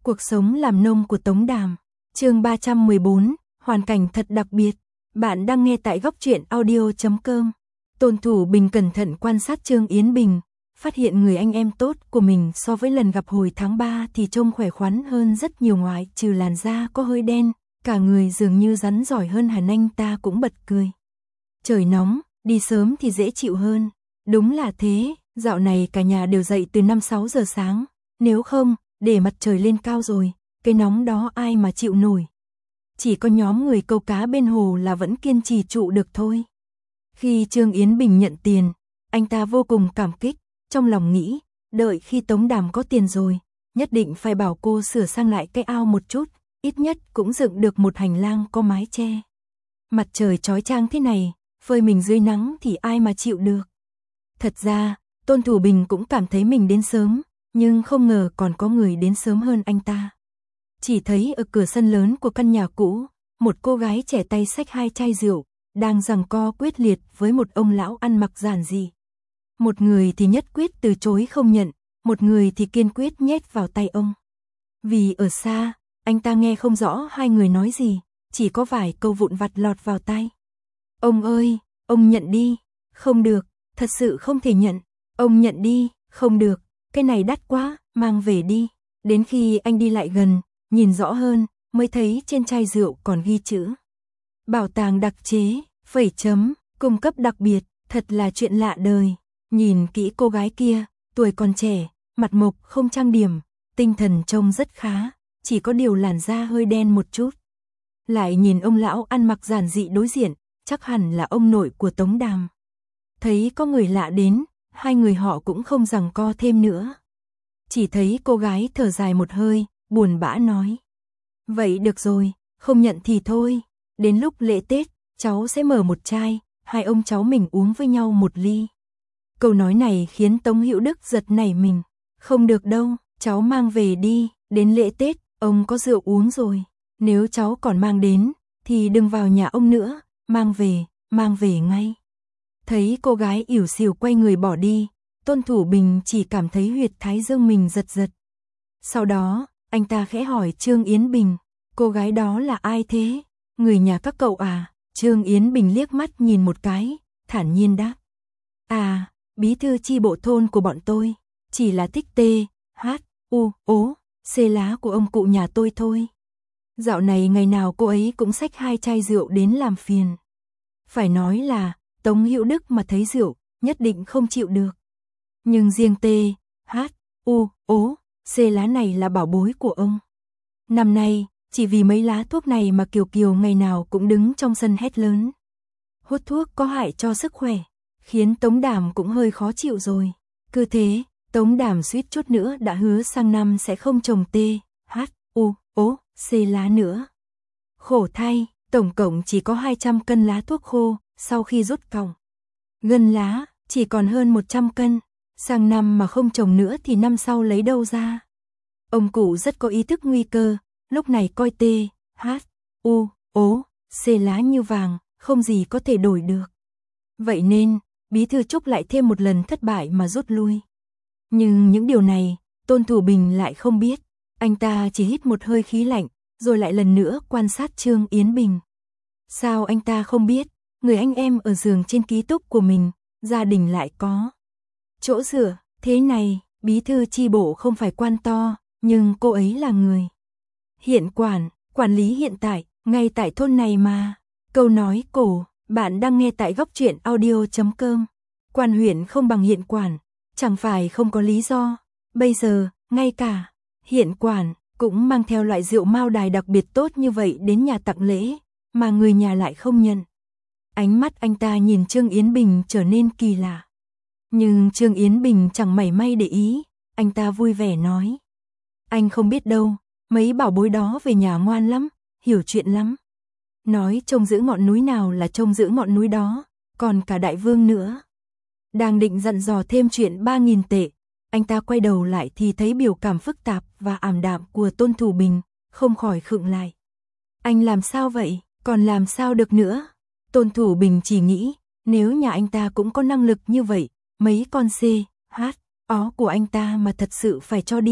Cuộc sống làm nông của Tống Đàm. Chương 314, hoàn cảnh thật đặc biệt. Bạn đang nghe tại góc truyện audio.com. Tôn Thủ Bình cẩn thận quan sát Trương Yến Bình, phát hiện người anh em tốt của mình so với lần gặp hồi tháng 3 thì trông khỏe khoắn hơn rất nhiều, ngoại trừ làn da có hơi đen, cả người dường như rắn giỏi hơn hẳn. Anh ta cũng bật cười. Trời nóng, đi sớm thì dễ chịu hơn. Đúng là thế, dạo này cả nhà đều dậy từ 5-6 giờ sáng, nếu không, để mặt trời lên cao rồi, cái nóng đó ai mà chịu nổi. Chỉ có nhóm người câu cá bên hồ là vẫn kiên trì trụ được thôi. Khi Trương Yến Bình nhận tiền, anh ta vô cùng cảm kích, trong lòng nghĩ, đợi khi Tống Đàm có tiền rồi, nhất định phải bảo cô sửa sang lại cái ao một chút, ít nhất cũng dựng được một hành lang có mái che. Mặt trời chói chang thế này, phơi mình dưới nắng thì ai mà chịu được. Thật ra, Tôn Thủ Bình cũng cảm thấy mình đến sớm, nhưng không ngờ còn có người đến sớm hơn anh ta. Chỉ thấy ở cửa sân lớn của căn nhà cũ, một cô gái trẻ tay xách 2 chai rượu, đang giằng co quyết liệt với một ông lão ăn mặc giản dị. Một người thì nhất quyết từ chối không nhận, một người thì kiên quyết nhét vào tay ông. Vì ở xa, anh ta nghe không rõ hai người nói gì, chỉ có vài câu vụn vặt lọt vào tai. Ông ơi, ông nhận đi. Không được, thật sự không thể nhận. Ông nhận đi, không được, cái này đắt quá, mang về đi. Đến khi anh đi lại gần, nhìn rõ hơn, mới thấy trên chai rượu còn ghi chữ. Bảo tàng đặc chế, phẩy chấm, cung cấp đặc biệt, thật là chuyện lạ đời. Nhìn kỹ cô gái kia, tuổi còn trẻ, mặt mộc không trang điểm, tinh thần trông rất khá, chỉ có điều làn da hơi đen một chút. Lại nhìn ông lão ăn mặc giản dị đối diện, chắc hẳn là ông nội của Tống Đàm. Thấy có người lạ đến, hai người họ cũng không giằng co thêm nữa. Chỉ thấy cô gái thở dài một hơi, buồn bã nói. Vậy được rồi, không nhận thì thôi, đến lúc lễ Tết, cháu sẽ mở một chai, hai ông cháu mình uống với nhau một ly. Câu nói này khiến Tống Hữu Đức giật nảy mình. Không được đâu, cháu mang về đi, đến lễ Tết, ông có rượu uống rồi. Nếu cháu còn mang đến, thì đừng vào nhà ông nữa, mang về ngay. Thấy cô gái ỉu xìu quay người bỏ đi, Tôn Thủ Bình chỉ cảm thấy huyệt thái dương mình giật giật. Sau đó, anh ta khẽ hỏi Trương Yến Bình, cô gái đó là ai thế? Người nhà các cậu à? Trương Yến Bình liếc mắt nhìn một cái, thản nhiên đáp. À, bí thư chi bộ thôn của bọn tôi, chỉ là thích C lá của ông cụ nhà tôi thôi. Dạo này ngày nào cô ấy cũng xách 2 chai rượu đến làm phiền. Phải nói là, Tống Hữu Đức mà thấy rượu, nhất định không chịu được. Nhưng riêng C lá này là bảo bối của ông. Năm nay, chỉ vì mấy lá thuốc này mà Kiều Kiều ngày nào cũng đứng trong sân hét lớn. Hút thuốc có hại cho sức khỏe, khiến Tống Đàm cũng hơi khó chịu rồi. Cứ thế, Tống Đàm suýt chút nữa đã hứa sang năm sẽ không trồng C lá nữa. Khổ thay, tổng cộng chỉ có 200 cân lá thuốc khô, sau khi rút còng gân lá, chỉ còn hơn 100 cân. Sang năm mà không trồng nữa thì năm sau lấy đâu ra. Ông cụ rất có ý thức nguy cơ, lúc này coi C lá như vàng, không gì có thể đổi được. Vậy nên, bí thư Trúc lại thêm một lần thất bại mà rút lui. Nhưng những điều này, Tôn Thủ Bình lại không biết. Anh ta chỉ hít một hơi khí lạnh, rồi lại lần nữa quan sát Trương Yến Bình. Sao anh ta không biết, người anh em ở giường trên ký túc của mình, gia đình lại có chỗ dựa, thế này, bí thư chi bộ không phải quan to, nhưng cô ấy là người hiện quản lý hiện tại, ngay tại thôn này mà. Câu nói cổ, bạn đang nghe tại góc truyện audio.com. Quan huyện không bằng hiện quản, chẳng phải không có lý do. Bây giờ, ngay cả hiện quản cũng mang theo loại rượu Mao Đài đặc biệt tốt như vậy đến nhà tặng lễ, mà người nhà lại không nhận. Ánh mắt anh ta nhìn Trương Yến Bình trở nên kỳ lạ. Nhưng Trương Yến Bình chẳng mảy may để ý, anh ta vui vẻ nói. Anh không biết đâu, mấy bảo bối đó về nhà ngoan lắm, hiểu chuyện lắm. Nói trông giữ ngọn núi nào là trông giữ ngọn núi đó, còn cả đại vương nữa. Đang định dặn dò thêm chuyện 3.000 tệ, anh ta quay đầu lại thì thấy biểu cảm phức tạp và ảm đạm của Tôn Thủ Bình, không khỏi khựng lại. Anh làm sao vậy, còn làm sao được nữa? Tôn Thủ Bình chỉ nghĩ, nếu nhà anh ta cũng có năng lực như vậy, mấy con C, H, ó của anh ta mà thật sự phải cho đi,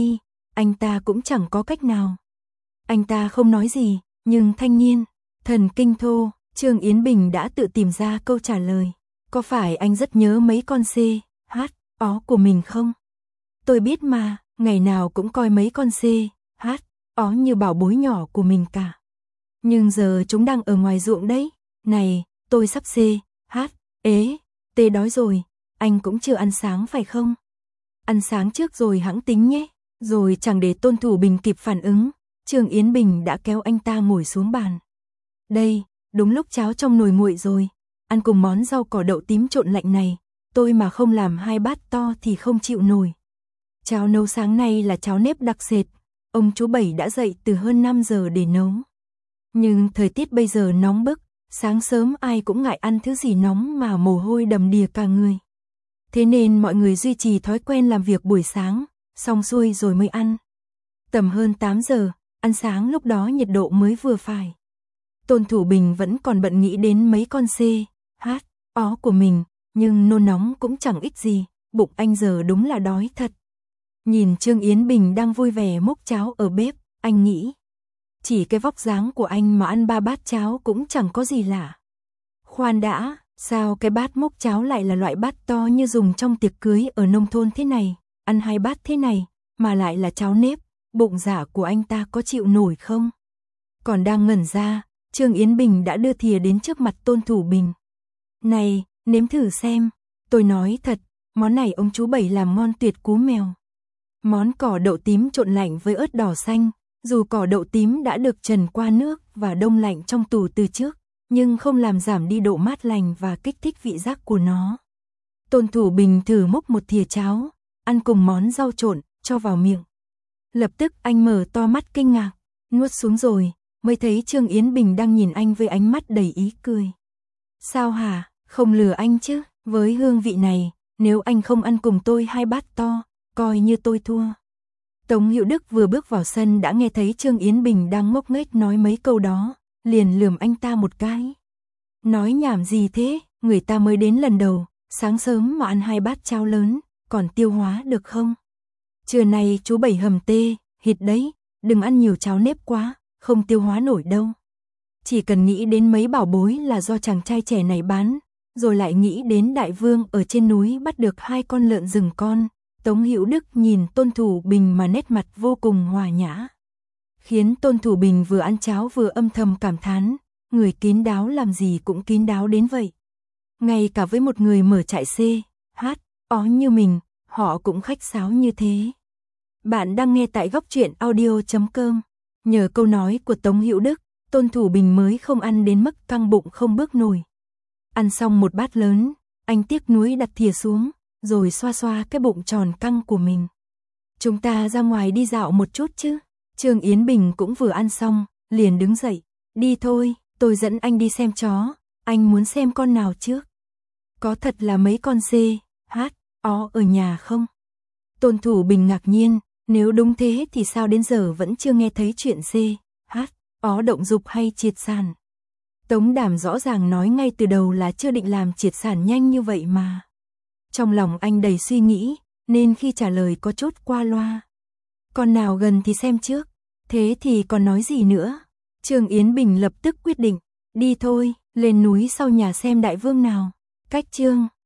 anh ta cũng chẳng có cách nào. Anh ta không nói gì, nhưng thanh niên, thần kinh thô, Trương Yến Bình đã tự tìm ra câu trả lời. Có phải anh rất nhớ mấy con C, H, ó của mình không? Tôi biết mà, ngày nào cũng coi mấy con C, H, ó như bảo bối nhỏ của mình cả. Nhưng giờ chúng đang ở ngoài ruộng đấy. Này, tôi sắp C, H, ế, T đói rồi, anh cũng chưa ăn sáng phải không? Ăn sáng trước rồi hẵng tính nhé. Rồi chẳng để Tôn Thủ Bình kịp phản ứng, Trương Yến Bình đã kéo anh ta ngồi xuống bàn. Đây, đúng lúc cháo trong nồi nguội rồi, ăn cùng món rau cỏ đậu tím trộn lạnh này, tôi mà không làm 2 bát to thì không chịu nổi. Cháo nấu sáng nay là cháo nếp đặc sệt, ông chú Bảy đã dậy từ hơn 5 giờ để nấu. Nhưng thời tiết bây giờ nóng bức, sáng sớm ai cũng ngại ăn thứ gì nóng mà mồ hôi đầm đìa cả người. Thế nên mọi người duy trì thói quen làm việc buổi sáng, xong xuôi rồi mới ăn. Tầm hơn 8 giờ, ăn sáng lúc đó nhiệt độ mới vừa phải. Tôn Thủ Bình vẫn còn bận nghĩ đến mấy con C, H, ó của mình, nhưng nôn nóng cũng chẳng ích gì, bụng anh giờ đúng là đói thật. Nhìn Trương Yến Bình đang vui vẻ múc cháo ở bếp, anh nghĩ. Chỉ cái vóc dáng của anh mà ăn 3 bát cháo cũng chẳng có gì lạ. Khoan đã, sao cái bát múc cháo lại là loại bát to như dùng trong tiệc cưới ở nông thôn thế này, ăn 2 bát thế này, mà lại là cháo nếp, bụng dạ của anh ta có chịu nổi không? Còn đang ngẩn ra, Trương Yến Bình đã đưa thìa đến trước mặt Tôn Thủ Bình. Này, nếm thử xem, tôi nói thật, món này ông chú Bảy làm ngon tuyệt cú mèo. Món cỏ đậu tím trộn lạnh với ớt đỏ xanh, dù cỏ đậu tím đã được trần qua nước và đông lạnh trong tủ từ trước, nhưng không làm giảm đi độ mát lành và kích thích vị giác của nó. Tôn Thủ Bình thử múc một thìa cháo, ăn cùng món rau trộn, cho vào miệng. Lập tức anh mở to mắt kinh ngạc, nuốt xuống rồi, mới thấy Trương Yến Bình đang nhìn anh với ánh mắt đầy ý cười. Sao hả, không lừa anh chứ, với hương vị này, nếu anh không ăn cùng tôi 2 bát to, coi như tôi thua. Tống Hữu Đức vừa bước vào sân đã nghe thấy Trương Yến Bình đang ngốc nghếch nói mấy câu đó, liền lườm anh ta một cái. Nói nhảm gì thế, người ta mới đến lần đầu, sáng sớm mà ăn 2 bát cháo lớn, còn tiêu hóa được không? Trưa nay chú Bảy hầm tê, thịt đấy, đừng ăn nhiều cháo nếp quá, không tiêu hóa nổi đâu. Chỉ cần nghĩ đến mấy bảo bối là do chàng trai trẻ này bán, rồi lại nghĩ đến đại vương ở trên núi bắt được 2 con lợn rừng con, Tống Hữu Đức nhìn Tôn Thủ Bình mà nét mặt vô cùng hòa nhã. Khiến Tôn Thủ Bình vừa ăn cháo vừa âm thầm cảm thán, người kín đáo làm gì cũng kín đáo đến vậy. Ngay cả với một người mở trại C, H, ó như mình, họ cũng khách sáo như thế. Bạn đang nghe tại góc truyện audio.com. Nhờ câu nói của Tống Hữu Đức, Tôn Thủ Bình mới không ăn đến mức căng bụng không bước nổi. Ăn xong một bát lớn, anh tiếc nuối đặt thìa xuống, rồi xoa xoa cái bụng tròn căng của mình. Chúng ta ra ngoài đi dạo một chút chứ. Trương Yến Bình cũng vừa ăn xong, liền đứng dậy. Đi thôi, tôi dẫn anh đi xem chó, anh muốn xem con nào trước? Có thật là mấy con C, H, ó ở nhà không? Tôn Thủ Bình ngạc nhiên, nếu đúng thế thì sao đến giờ vẫn chưa nghe thấy chuyện C, H, ó động dục hay triệt sản. Tống Đàm rõ ràng nói ngay từ đầu là chưa định làm triệt sản nhanh như vậy mà. Trong lòng anh đầy suy nghĩ, nên khi trả lời có chút qua loa. Con nào gần thì xem trước, thế thì còn nói gì nữa. Trương Yến Bình lập tức quyết định, đi thôi, lên núi sau nhà xem đại vương nào. Cách Trương